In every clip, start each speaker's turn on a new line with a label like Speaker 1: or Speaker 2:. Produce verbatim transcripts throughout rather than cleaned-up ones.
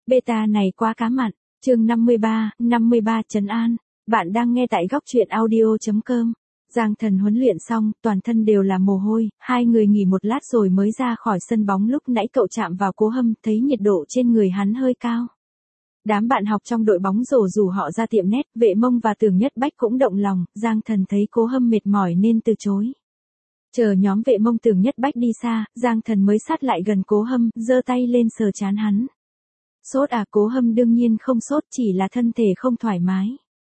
Speaker 1: Beta này quá cá mặn. Chương năm mươi ba, năm mươi ba trấn an. Bạn đang nghe tại góc truyện audio chấm com. Giang Thần huấn luyện xong, toàn thân đều là mồ hôi, hai người nghỉ một lát rồi mới ra khỏi sân bóng. Lúc nãy cậu chạm vào Cố Hâm, thấy nhiệt độ trên người hắn hơi cao. Đám bạn học trong đội bóng rổ rủ họ ra tiệm net, Vệ Mông và Tưởng Nhất Bách cũng động lòng. Giang Thần thấy Cố Hâm mệt mỏi nên từ chối. Chờ nhóm Vệ Mông Tưởng Nhất Bách đi xa, Giang Thần mới sát lại gần Cố Hâm, giơ tay lên sờ trán hắn. Sốt à? Cố Hâm đương nhiên không sốt, chỉ là thân thể không thoải mái.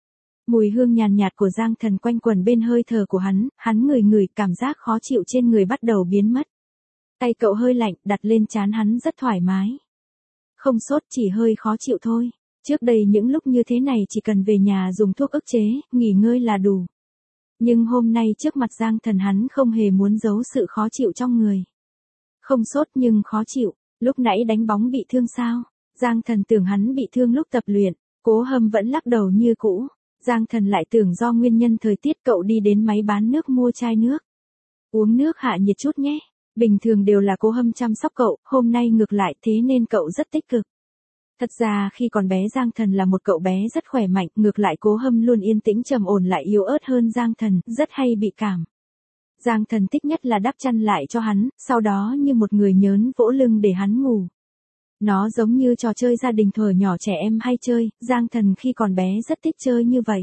Speaker 1: Mùi hương nhàn nhạt của Giang Thần quanh quẩn bên hơi thở của hắn, hắn ngửi ngửi, cảm giác khó chịu trên người bắt đầu biến mất. Tay cậu hơi lạnh, đặt lên trán hắn rất thoải mái. Không sốt, chỉ hơi khó chịu thôi. Trước đây những lúc như thế này chỉ cần về nhà dùng thuốc ức chế, nghỉ ngơi là đủ. Nhưng hôm nay trước mặt Giang Thần hắn không hề muốn giấu sự khó chịu trong người. Không sốt nhưng khó chịu, lúc nãy đánh bóng bị thương sao? Giang Thần tưởng hắn bị thương lúc tập luyện, Cố Hâm vẫn lắc đầu như cũ. Giang Thần lại tưởng do nguyên nhân thời tiết. Cậu đi đến máy bán nước mua chai nước. Uống nước hạ nhiệt chút nhé. Bình thường đều là Cố Hâm chăm sóc cậu, hôm nay ngược lại, thế nên cậu rất tích cực. Thật ra khi còn bé Giang Thần là một cậu bé rất khỏe mạnh, ngược lại Cố Hâm luôn yên tĩnh trầm ổn lại yếu ớt hơn Giang Thần, rất hay bị cảm. Giang Thần thích nhất là đắp chăn lại cho hắn, sau đó như một người nhớn vỗ lưng để hắn ngủ. Nó giống như trò chơi gia đình thuở nhỏ trẻ em hay chơi, Giang Thần khi còn bé rất thích chơi như vậy.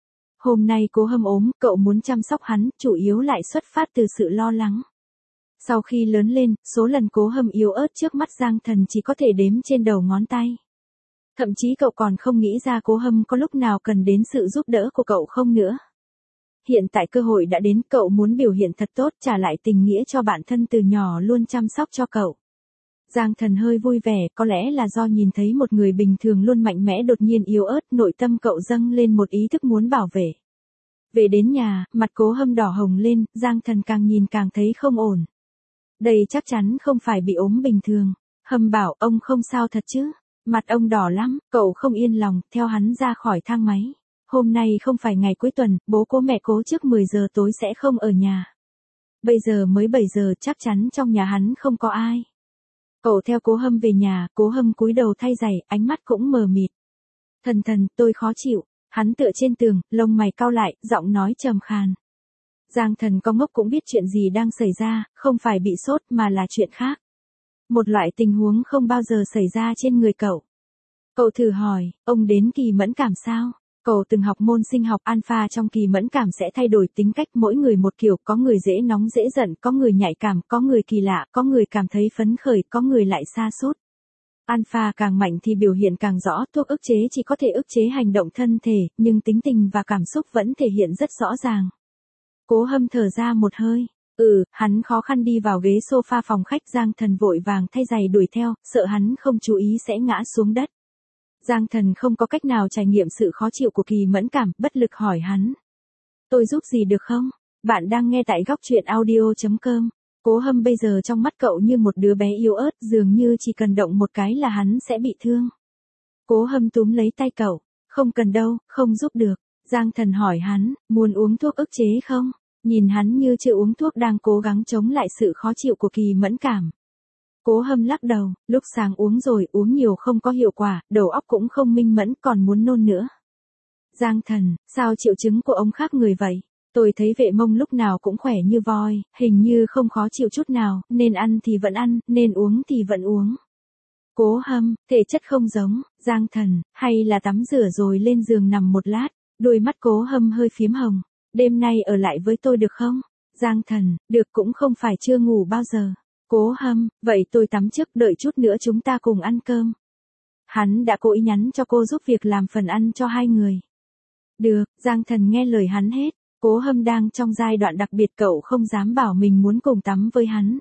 Speaker 1: Hôm nay Cố Hâm ốm, cậu muốn chăm sóc hắn, chủ yếu lại xuất phát từ sự lo lắng. Sau khi lớn lên, số lần Cố Hâm yếu ớt trước mắt Giang Thần chỉ có thể đếm trên đầu ngón tay. Thậm chí cậu còn không nghĩ ra Cố Hâm có lúc nào cần đến sự giúp đỡ của cậu không nữa. Hiện tại cơ hội đã đến, cậu muốn biểu hiện thật tốt, trả lại tình nghĩa cho bạn thân từ nhỏ luôn chăm sóc cho cậu. Giang Thần hơi vui vẻ, có lẽ là do nhìn thấy một người bình thường luôn mạnh mẽ đột nhiên yếu ớt, nội tâm cậu dâng lên một ý thức muốn bảo vệ. Về đến nhà, mặt Cố Hâm đỏ hồng lên, Giang Thần càng nhìn càng thấy không ổn. Đây chắc chắn không phải bị ốm bình thường. Hâm bảo, ông không sao thật chứ? Mặt ông đỏ lắm, cậu không yên lòng, theo hắn ra khỏi thang máy. Hôm nay không phải ngày cuối tuần, bố Cố mẹ Cố trước mười giờ tối sẽ không ở nhà. Bây giờ mới bảy giờ, chắc chắn trong nhà hắn không có ai. Cậu theo Cố Hâm về nhà, Cố Hâm cúi đầu thay giày, ánh mắt cũng mờ mịt. Thần thần, tôi khó chịu. Hắn tựa trên tường, lông mày cau lại, giọng nói trầm khàn. Giang Thần có ngốc cũng biết chuyện gì đang xảy ra, không phải bị sốt mà là chuyện khác. Một loại tình huống không bao giờ xảy ra trên người cậu. Cậu thử hỏi, ông đến kỳ mẫn cảm sao? Cậu từng học môn sinh học alpha, trong kỳ mẫn cảm sẽ thay đổi tính cách mỗi người một kiểu, có người dễ nóng dễ giận, có người nhạy cảm, có người kỳ lạ, có người cảm thấy phấn khởi, có người lại sa sút. Alpha càng mạnh thì biểu hiện càng rõ, thuốc ức chế chỉ có thể ức chế hành động thân thể, nhưng tính tình và cảm xúc vẫn thể hiện rất rõ ràng. Cố Hâm thở ra một hơi. Ừ, hắn khó khăn đi vào ghế sofa phòng khách. Giang Thần vội vàng thay giày đuổi theo, sợ hắn không chú ý sẽ ngã xuống đất. Giang Thần không có cách nào trải nghiệm sự khó chịu của kỳ mẫn cảm, bất lực hỏi hắn. Tôi giúp gì được không? Bạn đang nghe tại góc truyện audio chấm com. Cố Hâm bây giờ trong mắt cậu như một đứa bé yếu ớt, dường như chỉ cần động một cái là hắn sẽ bị thương. Cố Hâm túm lấy tay cậu. Không cần đâu, không giúp được. Giang Thần hỏi hắn, muốn uống thuốc ức chế không? Nhìn hắn như chưa uống thuốc đang cố gắng chống lại sự khó chịu của kỳ mẫn cảm. Cố Hâm lắc đầu, lúc sáng uống rồi, uống nhiều không có hiệu quả, đầu óc cũng không minh mẫn, còn muốn nôn nữa. Giang Thần, sao triệu chứng của ông khác người vậy? Tôi thấy Vệ Mông lúc nào cũng khỏe như voi, hình như không khó chịu chút nào, nên ăn thì vẫn ăn, nên uống thì vẫn uống. Cố Hâm, thể chất không giống. Giang Thần, hay là tắm rửa rồi lên giường nằm một lát. Đôi mắt Cố Hâm hơi phím hồng. Đêm nay ở lại với tôi được không? Giang Thần, được, cũng không phải chưa ngủ bao giờ. Cố Hâm, vậy tôi tắm trước, đợi chút nữa chúng ta cùng ăn cơm. Hắn đã cố ý nhắn cho cô giúp việc làm phần ăn cho hai người. Được, Giang Thần nghe lời hắn hết. Cố Hâm đang trong giai đoạn đặc biệt, cậu không dám bảo mình muốn cùng tắm với hắn.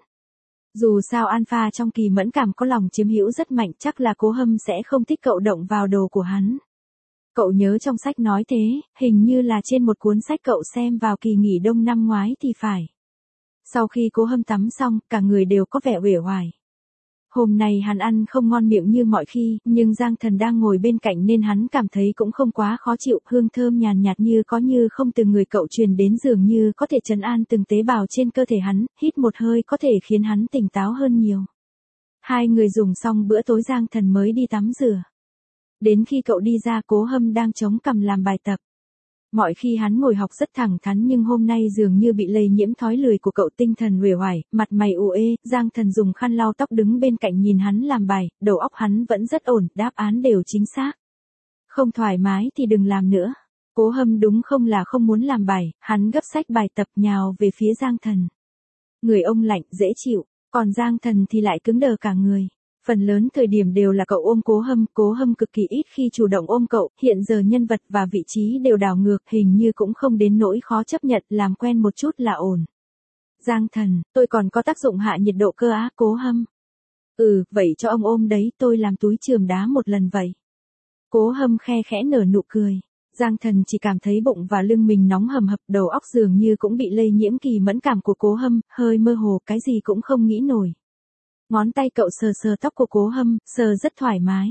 Speaker 1: Dù sao alpha trong kỳ mẫn cảm có lòng chiếm hữu rất mạnh, chắc là Cố Hâm sẽ không thích cậu động vào đồ của hắn. Cậu nhớ trong sách nói thế, hình như là trên một cuốn sách cậu xem vào kỳ nghỉ đông năm ngoái thì phải. Sau khi Cố Hâm tắm xong, cả người đều có vẻ uể oải. Hôm nay hắn ăn không ngon miệng như mọi khi, nhưng Giang Thần đang ngồi bên cạnh nên hắn cảm thấy cũng không quá khó chịu, hương thơm nhàn nhạt như có như không từ người cậu truyền đến, dường như có thể trấn an từng tế bào trên cơ thể hắn, hít một hơi có thể khiến hắn tỉnh táo hơn nhiều. Hai người dùng xong bữa tối Giang Thần mới đi tắm rửa. Đến khi cậu đi ra Cố Hâm đang chống cằm làm bài tập. Mọi khi hắn ngồi học rất thẳng thắn nhưng hôm nay dường như bị lây nhiễm thói lười của cậu, tinh thần uể oải, mặt mày u ê. Giang Thần dùng khăn lau tóc đứng bên cạnh nhìn hắn làm bài, đầu óc hắn vẫn rất ổn, đáp án đều chính xác. Không thoải mái thì đừng làm nữa. Cố Hâm đúng không là không muốn làm bài, hắn gấp sách bài tập nhào về phía Giang Thần. Người ông lạnh, dễ chịu, còn Giang Thần thì lại cứng đờ cả người. Phần lớn thời điểm đều là cậu ôm Cố Hâm, Cố Hâm cực kỳ ít khi chủ động ôm cậu, hiện giờ nhân vật và vị trí đều đảo ngược, hình như cũng không đến nỗi khó chấp nhận, làm quen một chút là ổn. Giang Thần, tôi còn có tác dụng hạ nhiệt độ cơ á, Cố Hâm. Ừ, vậy cho ông ôm đấy, tôi làm túi chườm đá một lần vậy. Cố Hâm khe khẽ nở nụ cười. Giang Thần chỉ cảm thấy bụng và lưng mình nóng hầm hập, đầu óc dường như cũng bị lây nhiễm kỳ mẫn cảm của Cố Hâm, hơi mơ hồ, cái gì cũng không nghĩ nổi. Ngón tay cậu sờ sờ tóc của Cố Hâm, sờ rất thoải mái.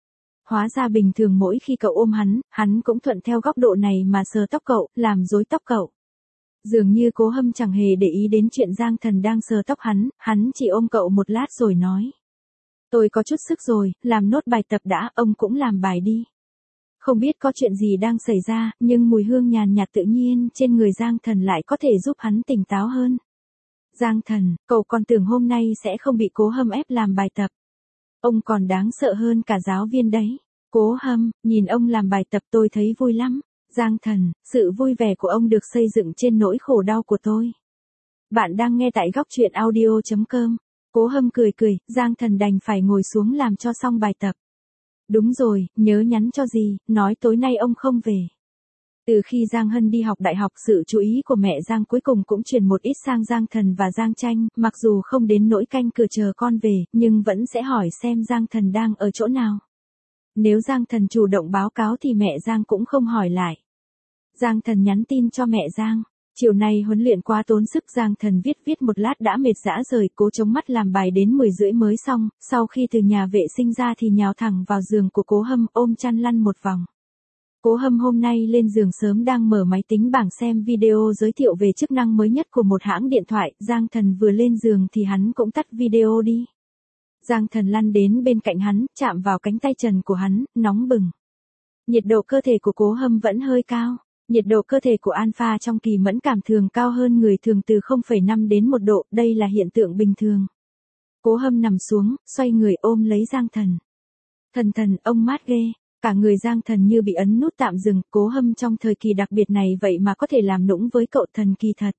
Speaker 1: Hóa ra bình thường mỗi khi cậu ôm hắn, hắn cũng thuận theo góc độ này mà sờ tóc cậu, làm rối tóc cậu. Dường như Cố Hâm chẳng hề để ý đến chuyện Giang Thần đang sờ tóc hắn, hắn chỉ ôm cậu một lát rồi nói. Tôi có chút sức rồi, làm nốt bài tập đã, ông cũng làm bài đi. Không biết có chuyện gì đang xảy ra, nhưng mùi hương nhàn nhạt tự nhiên trên người Giang Thần lại có thể giúp hắn tỉnh táo hơn. Giang Thần, cậu còn tưởng hôm nay sẽ không bị Cố Hâm ép làm bài tập. Ông còn đáng sợ hơn cả giáo viên đấy. Cố Hâm, nhìn ông làm bài tập tôi thấy vui lắm. Giang Thần, sự vui vẻ của ông được xây dựng trên nỗi khổ đau của tôi. Bạn đang nghe tại góc truyện audio chấm com. Cố Hâm cười cười, Giang Thần đành phải ngồi xuống làm cho xong bài tập. Đúng rồi, nhớ nhắn cho gì, nói tối nay ông không về. Từ khi Giang Hân đi học đại học, sự chú ý của mẹ Giang cuối cùng cũng chuyển một ít sang Giang Thần và Giang Tranh, mặc dù không đến nỗi canh cửa chờ con về, nhưng vẫn sẽ hỏi xem Giang Thần đang ở chỗ nào. Nếu Giang Thần chủ động báo cáo thì mẹ Giang cũng không hỏi lại. Giang Thần nhắn tin cho mẹ Giang. Chiều nay huấn luyện quá tốn sức, Giang Thần viết viết một lát đã mệt rã rời, cố chống mắt làm bài đến mười rưỡi mới xong, sau khi từ nhà vệ sinh ra thì nhào thẳng vào giường của Cố Hâm, ôm chăn lăn một vòng. Cố Hâm hôm nay lên giường sớm, đang mở máy tính bảng xem video giới thiệu về chức năng mới nhất của một hãng điện thoại, Giang Thần vừa lên giường thì hắn cũng tắt video đi. Giang Thần lăn đến bên cạnh hắn, chạm vào cánh tay trần của hắn, nóng bừng. Nhiệt độ cơ thể của Cố Hâm vẫn hơi cao. Nhiệt độ cơ thể của alpha trong kỳ mẫn cảm thường cao hơn người thường từ không phẩy năm đến một độ, đây là hiện tượng bình thường. Cố Hâm nằm xuống, xoay người ôm lấy Giang Thần. Thần thần, ông mát ghê. Cả người Giang Thần như bị ấn nút tạm dừng, Cố Hâm trong thời kỳ đặc biệt này vậy mà có thể làm nũng với cậu, thần kỳ thật.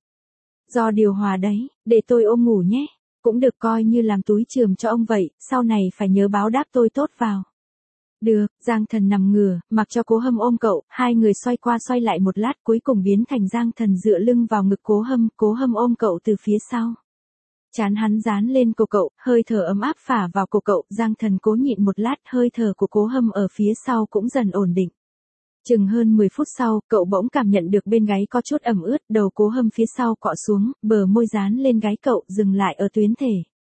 Speaker 1: Do điều hòa đấy, để tôi ôm ngủ nhé. Cũng được, coi như làm túi chườm cho ông vậy, sau này phải nhớ báo đáp tôi tốt vào. Được, Giang Thần nằm ngửa, mặc cho Cố Hâm ôm cậu, hai người xoay qua xoay lại một lát, cuối cùng biến thành Giang Thần dựa lưng vào ngực Cố Hâm, Cố Hâm ôm cậu từ phía sau. Trán hắn dán lên cổ cậu, hơi thở ấm áp phả vào cổ cậu, Giang Thần cố nhịn một lát, hơi thở của Cố Hâm ở phía sau cũng dần ổn định. Chừng hơn mười phút sau, cậu bỗng cảm nhận được bên gáy có chút ẩm ướt, đầu Cố Hâm phía sau cọ xuống, bờ môi dán lên gáy cậu, dừng lại ở tuyến thể.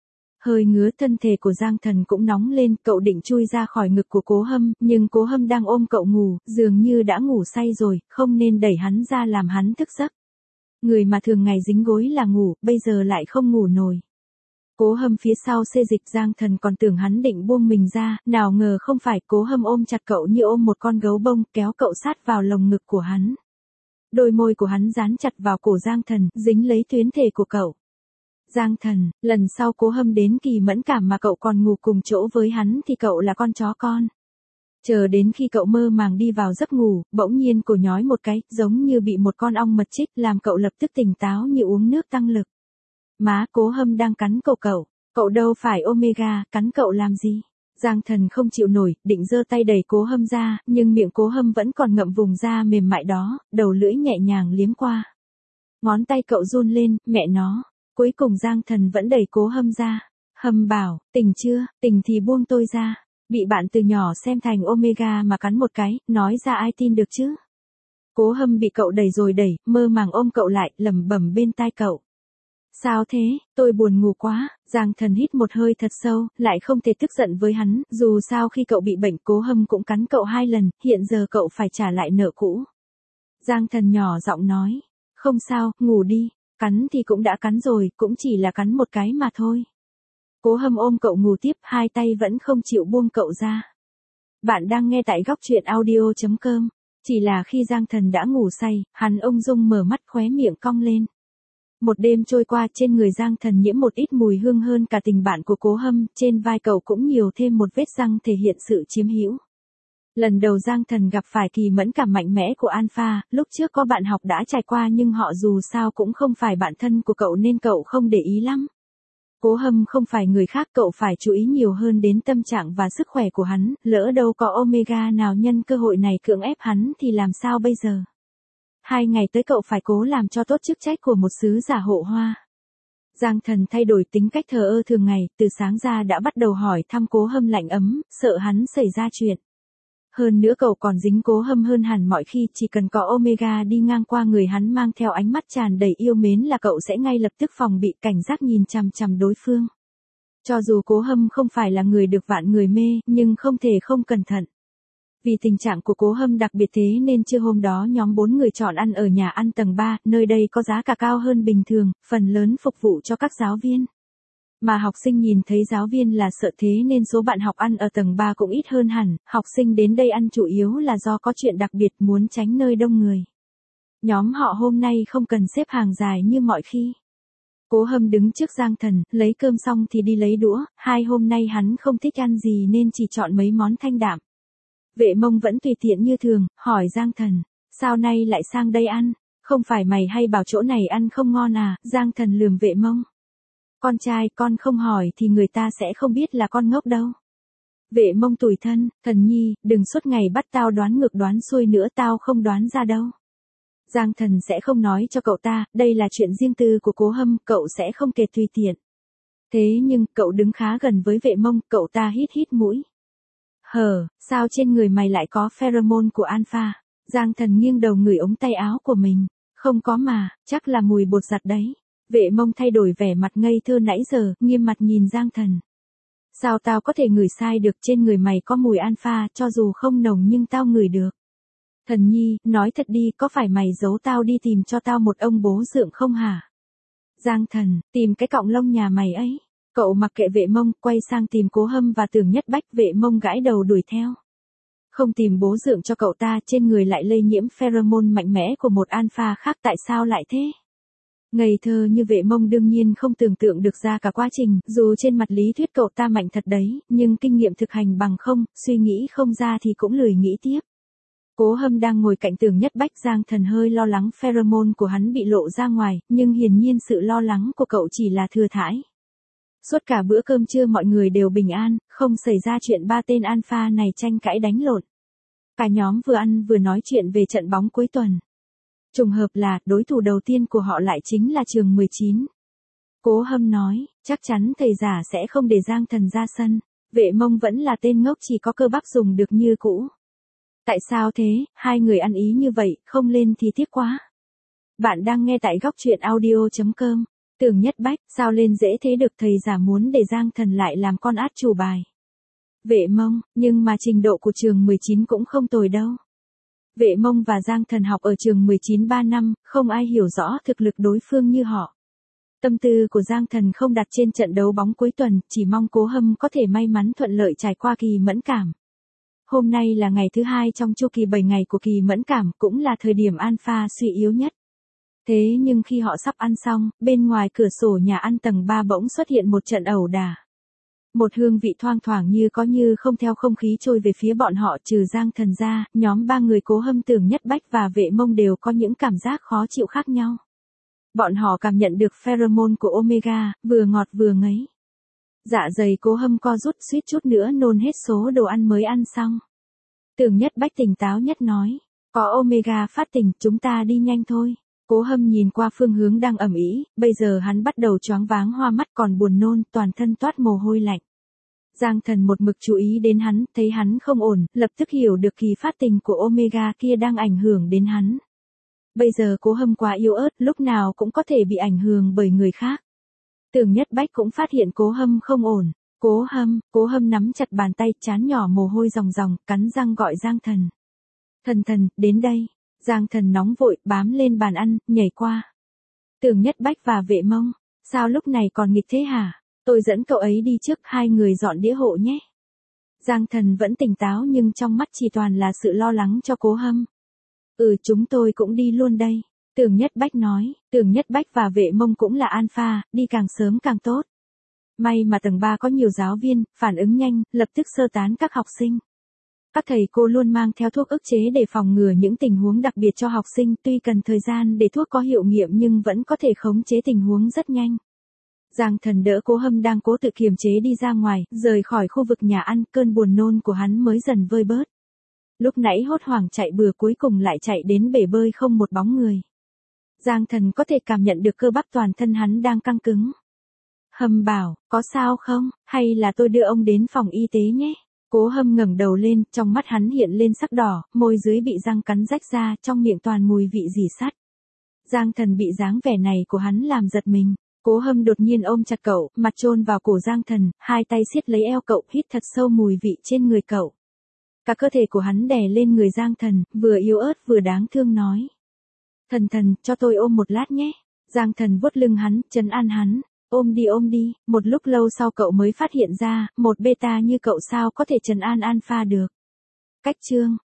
Speaker 1: Hơi ngứa, thân thể của Giang Thần cũng nóng lên, cậu định chui ra khỏi ngực của Cố Hâm, nhưng Cố Hâm đang ôm cậu ngủ, dường như đã ngủ say rồi, không nên đẩy hắn ra làm hắn thức giấc. Người mà thường ngày dính gối là ngủ, bây giờ lại không ngủ nổi. Cố Hâm phía sau xê dịch, Giang Thần còn tưởng hắn định buông mình ra, nào ngờ không phải, Cố Hâm ôm chặt cậu như ôm một con gấu bông, kéo cậu sát vào lồng ngực của hắn. Đôi môi của hắn dán chặt vào cổ Giang Thần, dính lấy tuyến thể của cậu. Giang Thần, lần sau Cố Hâm đến kỳ mẫn cảm mà cậu còn ngủ cùng chỗ với hắn thì cậu là con chó con. Chờ đến khi cậu mơ màng đi vào giấc ngủ, bỗng nhiên cổ nhói một cái, giống như bị một con ong mật chích, làm cậu lập tức tỉnh táo như uống nước tăng lực. Má Cố Hâm đang cắn cổ cậu, cậu đâu phải Omega, cắn cậu làm gì? Giang Thần không chịu nổi, định giơ tay đẩy Cố Hâm ra, nhưng miệng Cố Hâm vẫn còn ngậm vùng da mềm mại đó, đầu lưỡi nhẹ nhàng liếm qua. Ngón tay cậu run lên, mẹ nó. Cuối cùng Giang Thần vẫn đẩy Cố Hâm ra. Hâm bảo, tỉnh chưa, tỉnh thì buông tôi ra. Bị bạn từ nhỏ xem thành Omega mà cắn một cái, nói ra ai tin được chứ? Cố Hâm bị cậu đẩy rồi đẩy, mơ màng ôm cậu lại, lẩm bẩm bên tai cậu. Sao thế, tôi buồn ngủ quá. Giang Thần hít một hơi thật sâu, lại không thể tức giận với hắn, dù sao khi cậu bị bệnh Cố Hâm cũng cắn cậu hai lần, hiện giờ cậu phải trả lại nợ cũ. Giang Thần nhỏ giọng nói, không sao, ngủ đi. Cắn thì cũng đã cắn rồi, cũng chỉ là cắn một cái mà thôi. Cố Hâm ôm cậu ngủ tiếp, hai tay vẫn không chịu buông cậu ra. Bạn đang nghe tại góc truyện audio chấm com. Chỉ là khi Giang Thần đã ngủ say, hắn ung dung mở mắt, khóe miệng cong lên. Một đêm trôi qua, trên người Giang Thần nhiễm một ít mùi hương hơn cả tình bạn của Cố Hâm, trên vai cậu cũng nhiều thêm một vết răng thể hiện sự chiếm hữu. Lần đầu Giang Thần gặp phải kỳ mẫn cảm mạnh mẽ của Alpha, lúc trước có bạn học đã trải qua nhưng họ dù sao cũng không phải bạn thân của cậu nên cậu không để ý lắm. Cố Hâm không phải người khác, cậu phải chú ý nhiều hơn đến tâm trạng và sức khỏe của hắn, lỡ đâu có Omega nào nhân cơ hội này cưỡng ép hắn thì làm sao bây giờ. Hai ngày tới cậu phải cố làm cho tốt chức trách của một sứ giả hộ hoa. Giang Thần thay đổi tính cách thờ ơ thường ngày, từ sáng ra đã bắt đầu hỏi thăm Cố Hâm lạnh ấm, sợ hắn xảy ra chuyện. Hơn nữa cậu còn dính Cố Hâm hơn hẳn mọi khi, chỉ cần có Omega đi ngang qua người hắn mang theo ánh mắt tràn đầy yêu mến là cậu sẽ ngay lập tức phòng bị, cảnh giác nhìn chằm chằm đối phương. Cho dù Cố Hâm không phải là người được vạn người mê, nhưng không thể không cẩn thận. Vì tình trạng của Cố Hâm đặc biệt thế nên trưa hôm đó nhóm bốn người chọn ăn ở nhà ăn tầng ba, nơi đây có giá cả cao hơn bình thường, phần lớn phục vụ cho các giáo viên. Mà học sinh nhìn thấy giáo viên là sợ thế nên số bạn học ăn ở tầng ba cũng ít hơn hẳn, học sinh đến đây ăn chủ yếu là do có chuyện đặc biệt muốn tránh nơi đông người. Nhóm họ hôm nay không cần xếp hàng dài như mọi khi. Cố Hâm đứng trước Giang Thần, lấy cơm xong thì đi lấy đũa, hai hôm nay hắn không thích ăn gì nên chỉ chọn mấy món thanh đạm. Vệ Mông vẫn tùy tiện như thường, hỏi Giang Thần, sao nay lại sang đây ăn, không phải mày hay bảo chỗ này ăn không ngon à, Giang Thần lườm Vệ Mông. Con trai, con không hỏi thì người ta sẽ không biết là con ngốc đâu. Vệ Mông tủi thân, Thần nhi, đừng suốt ngày bắt tao đoán ngược đoán xuôi nữa, tao không đoán ra đâu. Giang Thần sẽ không nói cho cậu ta, đây là chuyện riêng tư của Cố Hâm, cậu sẽ không kể tùy tiện. Thế nhưng, cậu đứng khá gần với Vệ Mông, cậu ta hít hít mũi. Hờ, sao trên người mày lại có pheromone của Alpha? Giang Thần nghiêng đầu ngửi ống tay áo của mình. Không có mà, chắc là mùi bột giặt đấy. Vệ Mông thay đổi vẻ mặt ngây thơ nãy giờ, nghiêm mặt nhìn Giang Thần. Sao tao có thể ngửi sai được, trên người mày có mùi Alpha, cho dù không nồng nhưng tao ngửi được. Thần nhi, nói thật đi, có phải mày giấu tao đi tìm cho tao một ông bố dượng không hả? Giang Thần, tìm cái cọng lông nhà mày ấy. Cậu mặc kệ Vệ Mông, quay sang tìm Cố Hâm và Tưởng Nhất Bách. Vệ Mông gãi đầu đuổi theo. Không tìm bố dượng cho cậu ta, trên người lại lây nhiễm pheromone mạnh mẽ của một Alpha khác, tại sao lại thế? Ngây thơ như Vệ Mông đương nhiên không tưởng tượng được ra cả quá trình, dù trên mặt lý thuyết cậu ta mạnh thật đấy, nhưng kinh nghiệm thực hành bằng không, suy nghĩ không ra thì cũng lười nghĩ tiếp. Cố Hâm đang ngồi cạnh Tưởng Nhất Bách, Giang Thần hơi lo lắng pheromone của hắn bị lộ ra ngoài, nhưng hiển nhiên sự lo lắng của cậu chỉ là thừa thãi. Suốt cả bữa cơm trưa mọi người đều bình an, không xảy ra chuyện ba tên Alpha này tranh cãi đánh lộn. Cả nhóm vừa ăn vừa nói chuyện về trận bóng cuối tuần. Trùng hợp là, đối thủ đầu tiên của họ lại chính là trường mười chín. Cố Hâm nói, chắc chắn thầy giả sẽ không để Giang Thần ra sân. Vệ Mông vẫn là tên ngốc, chỉ có cơ bắp dùng được như cũ. Tại sao thế, hai người ăn ý như vậy, không lên thì tiếc quá. Bạn đang nghe tại góc truyện audio chấm com. Tưởng Nhất Bách, sao lên dễ thế được, thầy giả muốn để Giang Thần lại làm con át chủ bài. Vệ Mông, nhưng mà trình độ của trường mười chín cũng không tồi đâu. Vệ Mông và Giang Thần học ở trường mười chín ba năm, không ai hiểu rõ thực lực đối phương như họ. Tâm tư của Giang Thần không đặt trên trận đấu bóng cuối tuần, chỉ mong Cố Hâm có thể may mắn thuận lợi trải qua kỳ mẫn cảm. Hôm nay là ngày thứ hai trong chu kỳ bảy ngày của kỳ mẫn cảm, cũng là thời điểm Alpha suy yếu nhất. Thế nhưng khi họ sắp ăn xong, bên ngoài cửa sổ nhà ăn tầng ba bỗng xuất hiện một trận ẩu đả. Một hương vị thoang thoảng như có như không theo không khí trôi về phía bọn họ, trừ Giang Thần ra, nhóm ba người Cố Hâm, Tưởng Nhất Bách và Vệ Mông đều có những cảm giác khó chịu khác nhau. Bọn họ cảm nhận được pheromone của Omega, vừa ngọt vừa ngấy. Dạ dày Cố Hâm co rút, suýt chút nữa nôn hết số đồ ăn mới ăn xong. Tưởng Nhất Bách tỉnh táo nhất nói, có Omega phát tỉnh, chúng ta đi nhanh thôi. Cố Hâm nhìn qua phương hướng đang ầm ĩ, bây giờ hắn bắt đầu choáng váng hoa mắt còn buồn nôn, toàn thân toát mồ hôi lạnh. Giang Thần một mực chú ý đến hắn, thấy hắn không ổn, lập tức hiểu được kỳ phát tình của Omega kia đang ảnh hưởng đến hắn. Bây giờ Cố Hâm quá yếu ớt, lúc nào cũng có thể bị ảnh hưởng bởi người khác. Tưởng Nhất Bách cũng phát hiện Cố Hâm không ổn. Cố Hâm, Cố Hâm nắm chặt bàn tay, trán nhỏ mồ hôi ròng ròng, cắn răng gọi Giang Thần. Thần thần, đến đây. Giang Thần nóng vội, bám lên bàn ăn, nhảy qua. Tưởng Nhất Bách và Vệ Mông, sao lúc này còn nghịch thế hả? Tôi dẫn cậu ấy đi trước, hai người dọn đĩa hộ nhé. Giang Thần vẫn tỉnh táo nhưng trong mắt chỉ toàn là sự lo lắng cho Cố Hâm. Ừ, chúng tôi cũng đi luôn đây. Tưởng Nhất Bách nói, Tưởng Nhất Bách và Vệ Mông cũng là alpha, đi càng sớm càng tốt. May mà tầng ba có nhiều giáo viên, phản ứng nhanh, lập tức sơ tán các học sinh. Các thầy cô luôn mang theo thuốc ức chế để phòng ngừa những tình huống đặc biệt cho học sinh, tuy cần thời gian để thuốc có hiệu nghiệm nhưng vẫn có thể khống chế tình huống rất nhanh. Giang Thần đỡ Cố Hâm đang cố tự kiềm chế đi ra ngoài, rời khỏi khu vực nhà ăn, cơn buồn nôn của hắn mới dần vơi bớt. Lúc nãy hốt hoảng chạy bừa cuối cùng lại chạy đến bể bơi không một bóng người. Giang Thần có thể cảm nhận được cơ bắp toàn thân hắn đang căng cứng. Hâm bảo, có sao không, hay là tôi đưa ông đến phòng y tế nhé. Cố Hâm ngẩng đầu lên, trong mắt hắn hiện lên sắc đỏ, môi dưới bị răng cắn rách ra, trong miệng toàn mùi vị rỉ sắt. Giang Thần bị dáng vẻ này của hắn làm giật mình. Cố Hâm đột nhiên ôm chặt cậu, mặt chôn vào cổ Giang Thần, hai tay siết lấy eo cậu, hít thật sâu mùi vị trên người cậu. Cả cơ thể của hắn đè lên người Giang Thần, vừa yếu ớt vừa đáng thương nói. Thần Thần, cho tôi ôm một lát nhé. Giang Thần vuốt lưng hắn, trấn an hắn. Ôm đi ôm đi, một lúc lâu sau cậu mới phát hiện ra, một beta như cậu sao có thể trấn an alpha được. Cách chương